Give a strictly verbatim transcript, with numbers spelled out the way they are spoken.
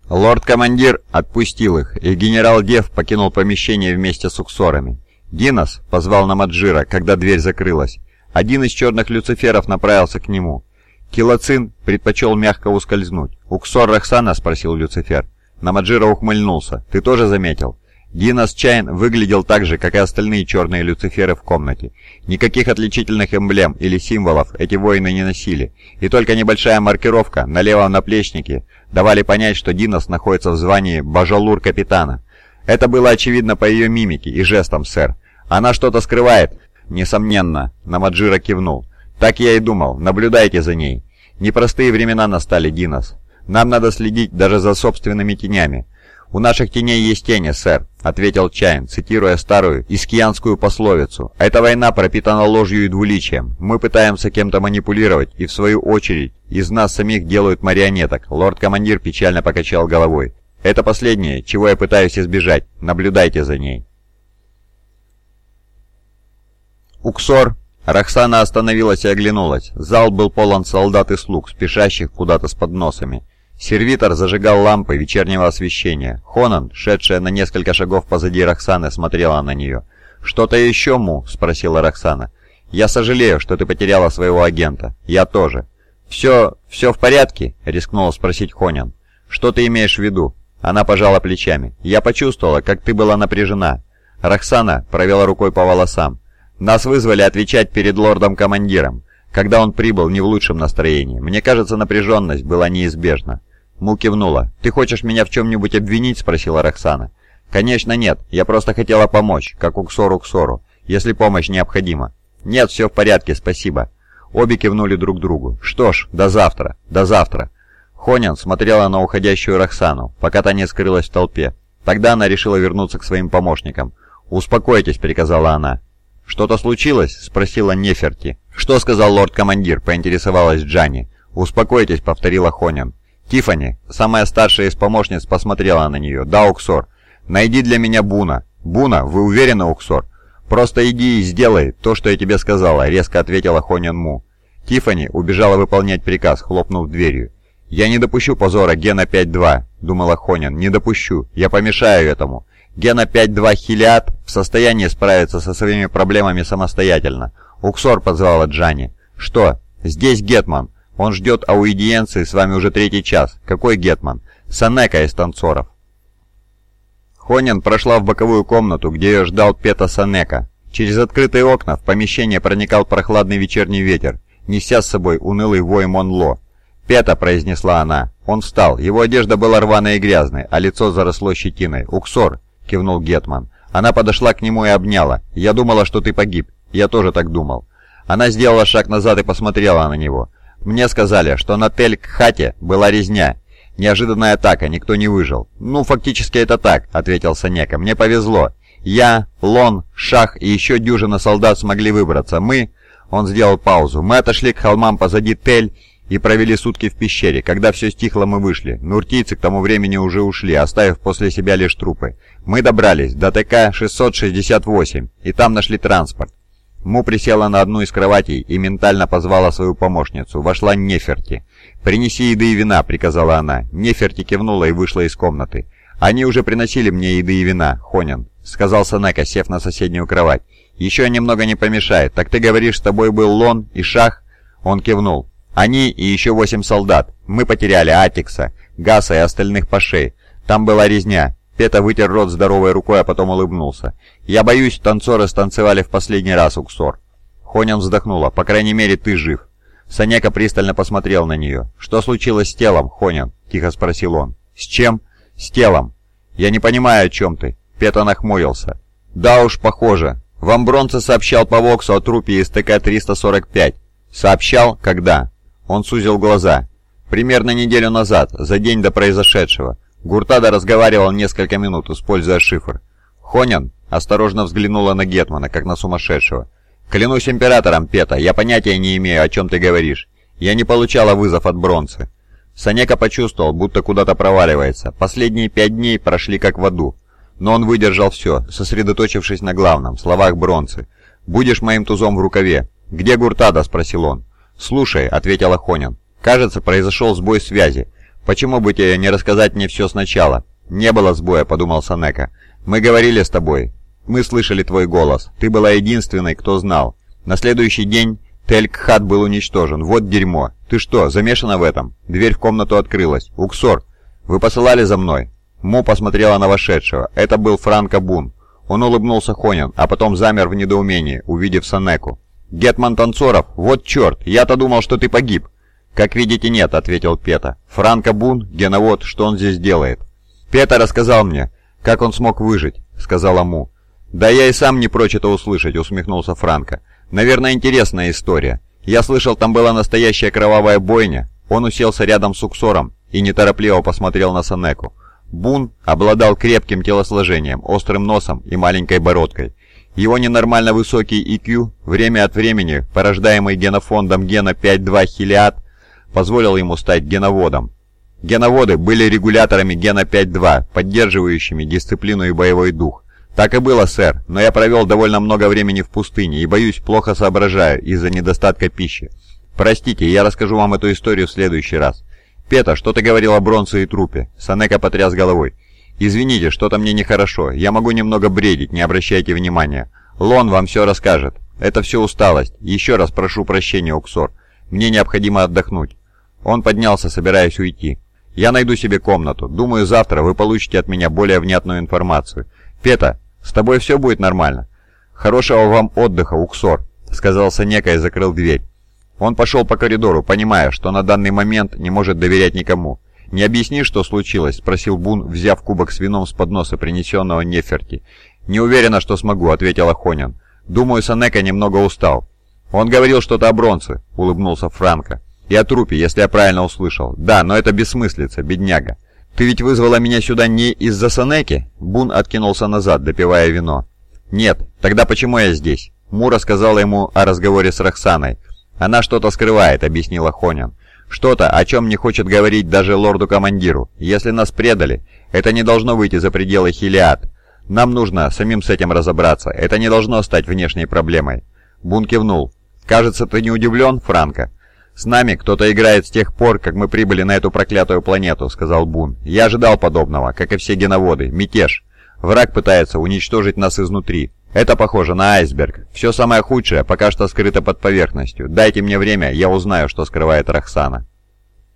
Лорд-командир отпустил их, и генерал Дев покинул помещение вместе с уксорами. «Динос!» — позвал Намаджира, когда дверь закрылась. Один из черных люциферов направился к нему. Килоцин предпочел мягко ускользнуть. «Уксор Рахсана?» — спросил Люцифер. Намаджира ухмыльнулся. «Ты тоже заметил?» Динос Чайн выглядел так же, как и остальные черные люциферы в комнате. Никаких отличительных эмблем или символов эти воины не носили, и только небольшая маркировка на левом наплечнике давали понять, что Динос находится в звании бажалур-капитана. Это было очевидно по ее мимике и жестам, сэр. «Она что-то скрывает?» «Несомненно», — Намаджира кивнул. «Так я и думал. Наблюдайте за ней. Непростые времена настали, Динос. Нам надо следить даже за собственными тенями». «У наших теней есть тени, сэр», — ответил Чайн, цитируя старую искиянскую пословицу. «Эта война пропитана ложью и двуличием. Мы пытаемся кем-то манипулировать, и в свою очередь из нас самих делают марионеток». Лорд-командир печально покачал головой. «Это последнее, чего я пытаюсь избежать. Наблюдайте за ней». «Уксор!» Рахсана остановилась и оглянулась. Зал был полон солдат и слуг, спешащих куда-то с подносами. Сервитор зажигал лампы вечернего освещения. Хонан, шедшая на несколько шагов позади Рахсаны, смотрела на нее. «Что-то еще, Му?» — спросила Рахсана. «Я сожалею, что ты потеряла своего агента. Я тоже». «Все... все в порядке?» — рискнула спросить Хонан. «Что ты имеешь в виду?» Она пожала плечами. «Я почувствовала, как ты была напряжена». Рахсана провела рукой по волосам. «Нас вызвали отвечать перед лордом-командиром, когда он прибыл не в лучшем настроении. Мне кажется, напряженность была неизбежна». Му кивнула. «Ты хочешь меня в чем-нибудь обвинить?» — спросила Рахсана. «Конечно нет. Я просто хотела помочь, как Уксор Уксору, если помощь необходима». «Нет, все в порядке, спасибо». Обе кивнули друг другу. «Что ж, до завтра. До завтра». Хонин смотрела на уходящую Рахсану, пока та не скрылась в толпе. Тогда она решила вернуться к своим помощникам. «Успокойтесь», — приказала она. «Что-то случилось?» — спросила Неферти. «Что сказал лорд-командир?» — поинтересовалась Джанни. «Успокойтесь», — повторила Хонин. Тиффани, самая старшая из помощниц, посмотрела на нее. «Да, Уксор. Найди для меня Буна». «Буна? Вы уверены, Уксор?» «Просто иди и сделай то, что я тебе сказала», — резко ответила Хонин Му. Тиффани убежала выполнять приказ, хлопнув дверью. «Я не допущу позора Гена пять два», — думала Хонин. «Не допущу. Я помешаю этому. Гена пять два Хилиад в состоянии справиться со своими проблемами самостоятельно». «Уксор», — позвала Джанни. «Что? Здесь Гетман. Он ждет аудиенции с вами уже третий час. Какой Гетман?» «Санека из танцоров». Хонин прошла в боковую комнату, где ее ждал Пета Санека. Через открытые окна в помещение проникал прохладный вечерний ветер, неся с собой унылый вой Монло. «Пета», — произнесла она. Он встал. Его одежда была рваной и грязной, а лицо заросло щетиной. «Уксор», — кивнул Гетман. Она подошла к нему и обняла. «Я думала, что ты погиб. Я тоже так думал». Она сделала шаг назад и посмотрела на него. «Мне сказали, что на Тель-Кхате была резня. Неожиданная атака, никто не выжил». «Ну, фактически это так», — ответил Санека. «Мне повезло. Я, Лон, Шах и еще дюжина солдат смогли выбраться. Мы...» Он сделал паузу. «Мы отошли к холмам позади Тель и провели сутки в пещере. Когда все стихло, мы вышли. Нуртийцы к тому времени уже ушли, оставив после себя лишь трупы. Мы добрались до ТК шестьсот шестьдесят восемь, и там нашли транспорт». Му присела на одну из кроватей и ментально позвала свою помощницу. Вошла Неферти. «Принеси еды и вина», — приказала она. Неферти кивнула и вышла из комнаты. «Они уже приносили мне еды и вина, Хонин», — сказал Санека, сев на соседнюю кровать. «Еще немного не помешает. Так ты говоришь, с тобой был Лон и Шах?» Он кивнул. «Они и еще восемь солдат. Мы потеряли Атикса, Гаса и остальных пашей. Там была резня». Пета вытер рот здоровой рукой, а потом улыбнулся. «Я боюсь, танцоры станцевали в последний раз, Уксор». Хонин вздохнула. «По крайней мере, ты жив». Санека пристально посмотрел на нее. «Что случилось с телом, Хонин?» — тихо спросил он. «С чем?» «С телом». «Я не понимаю, о чем ты». Пета нахмурился. «Да уж, похоже. Вам Бронце сообщал по Воксу о трупе из ТК триста сорок пять». «Сообщал? Когда?» Он сузил глаза. «Примерно неделю назад, за день до произошедшего». Гуртада разговаривал несколько минут, используя шифр. Хонин осторожно взглянула на Гетмана, как на сумасшедшего. «Клянусь императором, Пета, я понятия не имею, о чем ты говоришь. Я не получала вызов от Бронцы». Санека почувствовал, будто куда-то проваливается. Последние пять дней прошли как в аду. Но он выдержал все, сосредоточившись на главном, словах Бронцы. «Будешь моим тузом в рукаве». «Где Гуртада?» — спросил он. «Слушай», — ответила Хонин. «Кажется, произошел сбой связи. Почему бы тебе не рассказать мне все сначала?» «Не было сбоя», — подумал Санека. «Мы говорили с тобой. Мы слышали твой голос. Ты была единственной, кто знал. На следующий день Тель-Кхат был уничтожен. Вот дерьмо. Ты что, замешана в этом?» Дверь в комнату открылась. «Уксор, вы посылали за мной?» Му посмотрела на вошедшего. Это был Франко Бун. Он улыбнулся Хонин, а потом замер в недоумении, увидев Санеку. «Гетман Танцоров? Вот черт! Я-то думал, что ты погиб!» «Как видите, нет», — ответил Пета. «Франко Бун, геновод, что он здесь делает?» «Пета рассказал мне, как он смог выжить», — сказала Му. «Да я и сам не прочь это услышать», — усмехнулся Франко. «Наверное, интересная история. Я слышал, там была настоящая кровавая бойня». Он уселся рядом с Уксором и неторопливо посмотрел на Санеку. Бун обладал крепким телосложением, острым носом и маленькой бородкой. Его ненормально высокий ай кью, время от времени порождаемый генофондом гена пять два Хилиад, позволил ему стать геноводом. Геноводы были регуляторами гена пять два, поддерживающими дисциплину и боевой дух. «Так и было, сэр, но я провел довольно много времени в пустыне и, боюсь, плохо соображаю из-за недостатка пищи. Простите, я расскажу вам эту историю в следующий раз». «Пета, что ты говорил о Бронце и трупе?» Санека потряс головой. «Извините, что-то мне нехорошо. Я могу немного бредить, не обращайте внимания. Лон вам все расскажет. Это все усталость. Еще раз прошу прощения, Уксор. Мне необходимо отдохнуть». Он поднялся, собираясь уйти. «Я найду себе комнату. Думаю, завтра вы получите от меня более внятную информацию. Пета, с тобой все будет нормально?» «Хорошего вам отдыха, Уксор», — сказал Санека и закрыл дверь. Он пошел по коридору, понимая, что на данный момент не может доверять никому. «Не объясни, что случилось?» — спросил Бун, взяв кубок с вином с подноса, принесенного Неферти. «Не уверена, что смогу», — ответила Хонин. «Думаю, Санека немного устал». «Он говорил что-то о Бронце», — улыбнулся Франко. «И о трупе, если я правильно услышал. Да, но это бессмыслица, бедняга. Ты ведь вызвала меня сюда не из-за Санеки?» Бун откинулся назад, допивая вино. «Нет. Тогда почему я здесь?» Му рассказала ему о разговоре с Роксаной. «Она что-то скрывает», — объяснила Хонин. «Что-то, о чем не хочет говорить даже лорду-командиру. Если нас предали, это не должно выйти за пределы Хилиад. Нам нужно самим с этим разобраться. Это не должно стать внешней проблемой». Бун кивнул. «Кажется, ты не удивлен, Франко?» «С нами кто-то играет с тех пор, как мы прибыли на эту проклятую планету», — сказал Бун. «Я ожидал подобного, как и все геноводы. Мятеж. Враг пытается уничтожить нас изнутри. Это похоже на айсберг. Все самое худшее пока что скрыто под поверхностью. Дайте мне время, я узнаю, что скрывает Роксана».